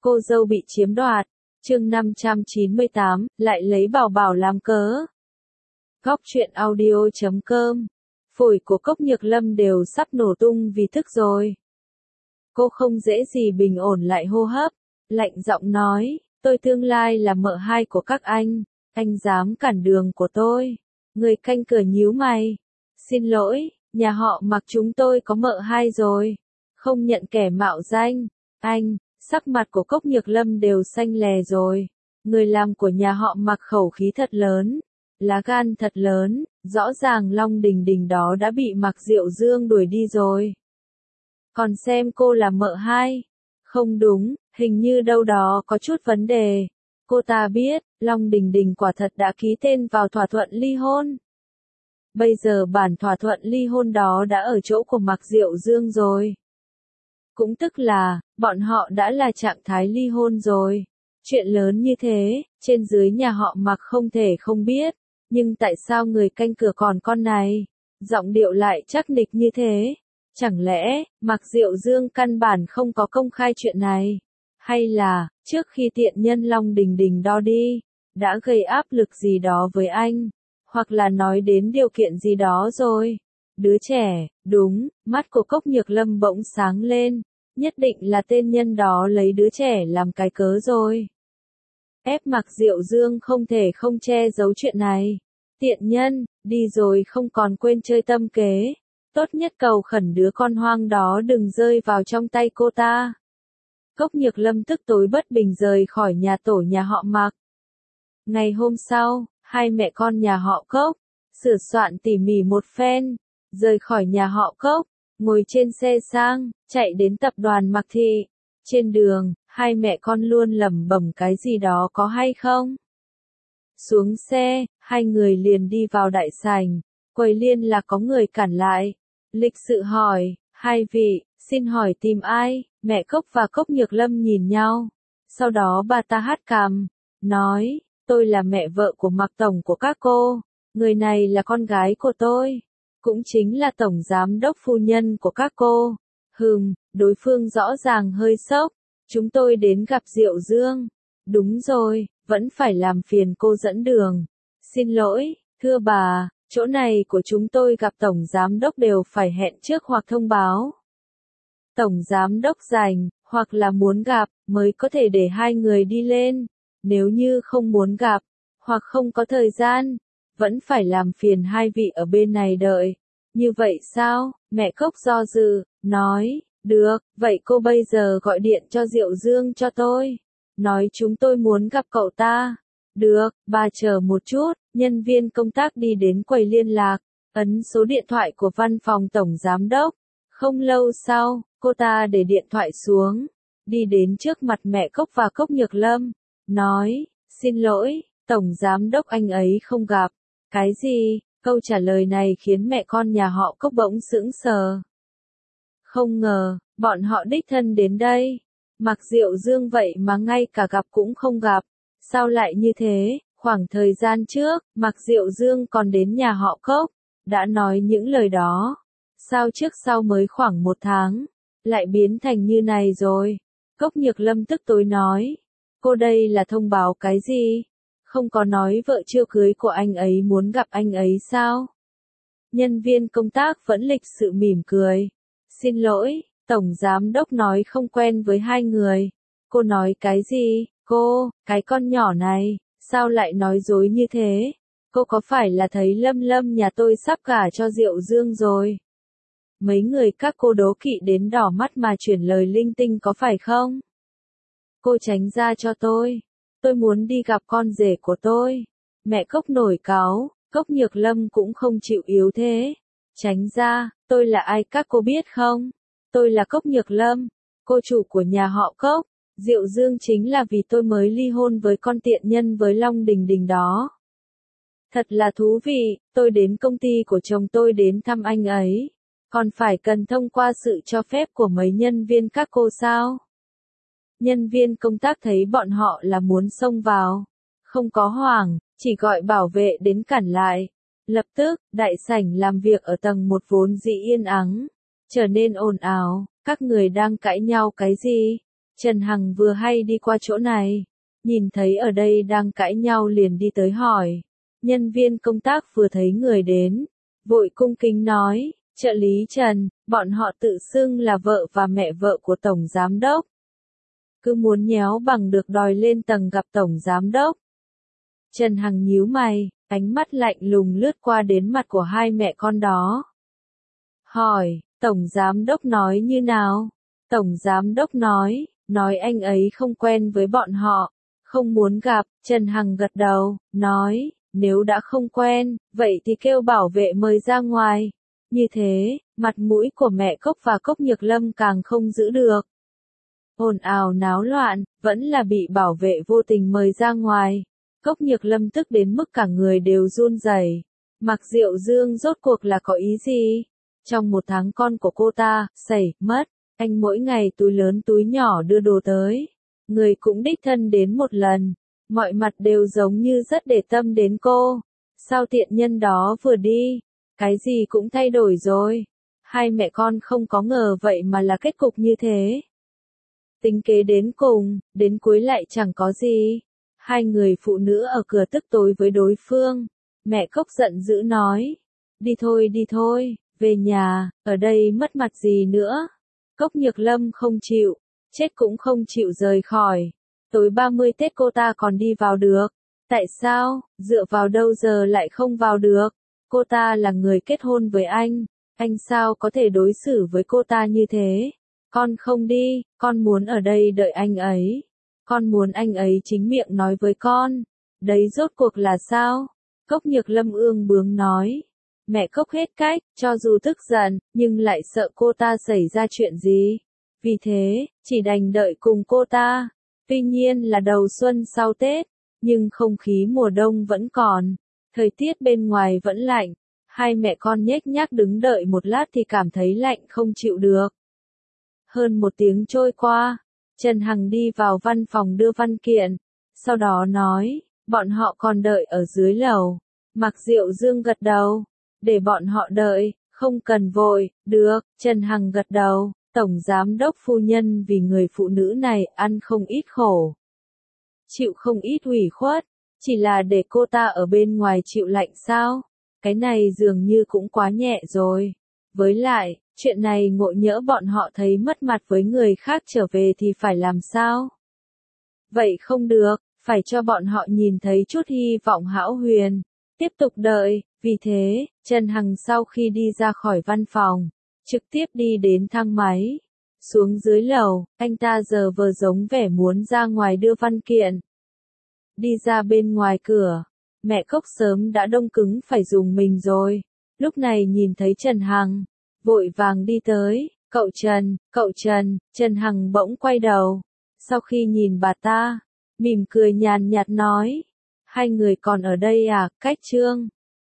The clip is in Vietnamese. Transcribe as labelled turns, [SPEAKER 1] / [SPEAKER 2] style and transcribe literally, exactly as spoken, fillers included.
[SPEAKER 1] Cô dâu bị chiếm đoạt. Chương năm trăm chín mươi tám, lại lấy bảo bảo làm cớ. Góc truyện audio chấm com. Phổi của Cốc Nhược Lâm đều sắp nổ tung vì thức rồi. Cô không dễ gì bình ổn lại hô hấp, lạnh giọng nói, tôi tương lai là mợ hai của các anh, anh dám cản đường của tôi. Người canh cửa nhíu mày. Xin lỗi, nhà họ Mặc chúng tôi có mợ hai rồi. Không nhận kẻ mạo danh. Anh, sắc mặt của Cốc Nhược Lâm đều xanh lè rồi. Người làm của nhà họ Mặc khẩu khí thật lớn, lá gan thật lớn, rõ ràng Long Đình Đình đó đã bị Mặc Diệu Dương đuổi đi rồi. Còn xem cô là mợ hai. Không đúng, hình như đâu đó có chút vấn đề. Cô ta biết, Long Đình Đình quả thật đã ký tên vào thỏa thuận ly hôn. Bây giờ bản thỏa thuận ly hôn đó đã ở chỗ của Mặc Diệu Dương rồi. Cũng tức là, bọn họ đã là trạng thái ly hôn rồi. Chuyện lớn như thế, trên dưới nhà họ Mặc không thể không biết. Nhưng tại sao người canh cửa còn con này? Giọng điệu lại chắc nịch như thế. Chẳng lẽ, Mặc Diệu Dương căn bản không có công khai chuyện này? Hay là, trước khi tiện nhân Long Đình Đình đo đi, đã gây áp lực gì đó với anh? Hoặc là nói đến điều kiện gì đó rồi? Đứa trẻ, đúng, mắt của Cốc Nhược Lâm bỗng sáng lên. Nhất định là tên nhân đó lấy đứa trẻ làm cái cớ rồi. Ép Mặc Diệu Dương không thể không che giấu chuyện này. Tiện nhân, đi rồi không còn quên chơi tâm kế. Tốt nhất cầu khẩn đứa con hoang đó đừng rơi vào trong tay cô ta. Cốc Nhược Lâm tức tối bất bình rời khỏi nhà tổ nhà họ Mặc. Ngày hôm sau, hai mẹ con nhà họ Cốc, sửa soạn tỉ mỉ một phen, rời khỏi nhà họ Cốc, ngồi trên xe sang, chạy đến tập đoàn Mặc Thị. Trên đường, hai mẹ con luôn lẩm bẩm cái gì đó có hay không. Xuống xe, hai người liền đi vào đại sảnh, quầy liên là có người cản lại. Lịch sự hỏi, hai vị, xin hỏi tìm ai? Mẹ Cốc và Cốc Nhược Lâm nhìn nhau. Sau đó bà ta hất cằm, nói, tôi là mẹ vợ của Mặc tổng của các cô. Người này là con gái của tôi. Cũng chính là tổng giám đốc phu nhân của các cô. Hừm, đối phương rõ ràng hơi sốc. Chúng tôi đến gặp Diệu Dương. Đúng rồi, vẫn phải làm phiền cô dẫn đường. Xin lỗi, thưa bà, chỗ này của chúng tôi gặp tổng giám đốc đều phải hẹn trước hoặc thông báo. Tổng giám đốc rảnh, hoặc là muốn gặp, mới có thể để hai người đi lên. Nếu như không muốn gặp, hoặc không có thời gian, vẫn phải làm phiền hai vị ở bên này đợi. Như vậy sao? Mẹ Cốc do dự, nói, được, vậy cô bây giờ gọi điện cho Diệu Dương cho tôi. Nói chúng tôi muốn gặp cậu ta. Được, bà chờ một chút, nhân viên công tác đi đến quầy liên lạc, ấn số điện thoại của văn phòng tổng giám đốc. Không lâu sau, cô ta để điện thoại xuống, đi đến trước mặt mẹ Cốc và Cốc Nhược Lâm, nói, xin lỗi, tổng giám đốc anh ấy không gặp. Cái gì? Câu trả lời này khiến mẹ con nhà họ Cốc bỗng sững sờ. Không ngờ, bọn họ đích thân đến đây. Mặc Diệu Dương vậy mà ngay cả gặp cũng không gặp. Sao lại như thế? Khoảng thời gian trước, Mặc Diệu Dương còn đến nhà họ Cốc, đã nói những lời đó. Sao trước sau mới khoảng một tháng, lại biến thành như này rồi? Cốc Nhược Lâm tức tối nói. Cô đây là thông báo cái gì? Không có nói vợ chưa cưới của anh ấy muốn gặp anh ấy sao? Nhân viên công tác vẫn lịch sự mỉm cười. Xin lỗi, tổng giám đốc nói không quen với hai người. Cô nói cái gì? Cô, cái con nhỏ này, sao lại nói dối như thế? Cô có phải là thấy Lâm Lâm nhà tôi sắp gả cho Diệu Dương rồi? Mấy người các cô đố kỵ đến đỏ mắt mà chuyển lời linh tinh có phải không? Cô tránh ra cho tôi. Tôi muốn đi gặp con rể của tôi. Mẹ Cốc nổi cáu, Cốc Nhược Lâm cũng không chịu yếu thế. Tránh ra, tôi là ai các cô biết không? Tôi là Cốc Nhược Lâm, cô chủ của nhà họ Cốc. Diệu Dương chính là vì tôi mới ly hôn với con tiện nhân với Long Đình Đình đó. Thật là thú vị, tôi đến công ty của chồng tôi đến thăm anh ấy. Còn phải cần thông qua sự cho phép của mấy nhân viên các cô sao? Nhân viên công tác thấy bọn họ là muốn xông vào. Không có hoảng, chỉ gọi bảo vệ đến cản lại. Lập tức, đại sảnh làm việc ở tầng một vốn dĩ yên ắng, trở nên ồn ào. Các người đang cãi nhau cái gì? Trần Hằng vừa hay đi qua chỗ này, nhìn thấy ở đây đang cãi nhau liền đi tới hỏi. Nhân viên công tác vừa thấy người đến, vội cung kính nói, trợ lý Trần, bọn họ tự xưng là vợ và mẹ vợ của Tổng Giám Đốc. Cứ muốn nhéo bằng được đòi lên tầng gặp Tổng Giám Đốc. Trần Hằng nhíu mày, ánh mắt lạnh lùng lướt qua đến mặt của hai mẹ con đó. Hỏi, Tổng Giám Đốc nói như nào? Tổng Giám Đốc nói, nói anh ấy không quen với bọn họ, không muốn gặp. Trần Hằng gật đầu, nói, nếu đã không quen, vậy thì kêu bảo vệ mời ra ngoài. Như thế, mặt mũi của mẹ Cốc và Cốc Nhược Lâm càng không giữ được. Ồn ào náo loạn, vẫn là bị bảo vệ vô tình mời ra ngoài. Cốc Nhược Lâm tức đến mức cả người đều run rẩy. Mạc Diệu Dương rốt cuộc là có ý gì? Trong một tháng con của cô ta, xảy, mất, anh mỗi ngày túi lớn túi nhỏ đưa đồ tới. Người cũng đích thân đến một lần, mọi mặt đều giống như rất để tâm đến cô. Sao tiện nhân đó vừa đi, cái gì cũng thay đổi rồi. Hai mẹ con không có ngờ vậy mà là kết cục như thế. Tính kế đến cùng, đến cuối lại chẳng có gì. Hai người phụ nữ ở cửa tức tối với đối phương. Mẹ Cốc giận dữ nói, đi thôi đi thôi, về nhà, ở đây mất mặt gì nữa. Cốc Nhược Lâm không chịu, chết cũng không chịu rời khỏi. Tối ba mươi Tết cô ta còn đi vào được. Tại sao, dựa vào đâu giờ lại không vào được? Cô ta là người kết hôn với anh, anh sao có thể đối xử với cô ta như thế? Con không đi, con muốn ở đây đợi anh ấy. Con muốn anh ấy chính miệng nói với con. Đấy rốt cuộc là sao? Cốc Nhược Lâm ương bướng nói. Mẹ Cốc hết cách, cho dù tức giận, nhưng lại sợ cô ta xảy ra chuyện gì. Vì thế, chỉ đành đợi cùng cô ta. Tuy nhiên là đầu xuân sau Tết, nhưng không khí mùa đông vẫn còn. Thời tiết bên ngoài vẫn lạnh. Hai mẹ con nhếch nhác đứng đợi một lát thì cảm thấy lạnh không chịu được. Hơn một tiếng trôi qua, Trần Hằng đi vào văn phòng đưa văn kiện. Sau đó nói, bọn họ còn đợi ở dưới lầu. Mạc Diệu Dương gật đầu. Để bọn họ đợi, không cần vội, được. Trần Hằng gật đầu. Tổng Giám Đốc phu nhân vì người phụ nữ này ăn không ít khổ. Chịu không ít ủy khuất. Chỉ là để cô ta ở bên ngoài chịu lạnh sao? Cái này dường như cũng quá nhẹ rồi. Với lại, chuyện này ngộ nhỡ bọn họ thấy mất mặt với người khác trở về thì phải làm sao? Vậy không được, phải cho bọn họ nhìn thấy chút hy vọng hão huyền. Tiếp tục đợi, vì thế, Trần Hằng sau khi đi ra khỏi văn phòng, trực tiếp đi đến thang máy. Xuống dưới lầu, anh ta giờ vờ giống vẻ muốn ra ngoài đưa văn kiện. Đi ra bên ngoài cửa, mẹ Cốc sớm đã đông cứng phải dùng mình rồi. Lúc này nhìn thấy Trần Hằng, vội vàng đi tới, cậu Trần, cậu Trần. Trần Hằng bỗng quay đầu. Sau khi nhìn bà ta, mỉm cười nhàn nhạt nói, hai người còn ở đây à? Cách Trương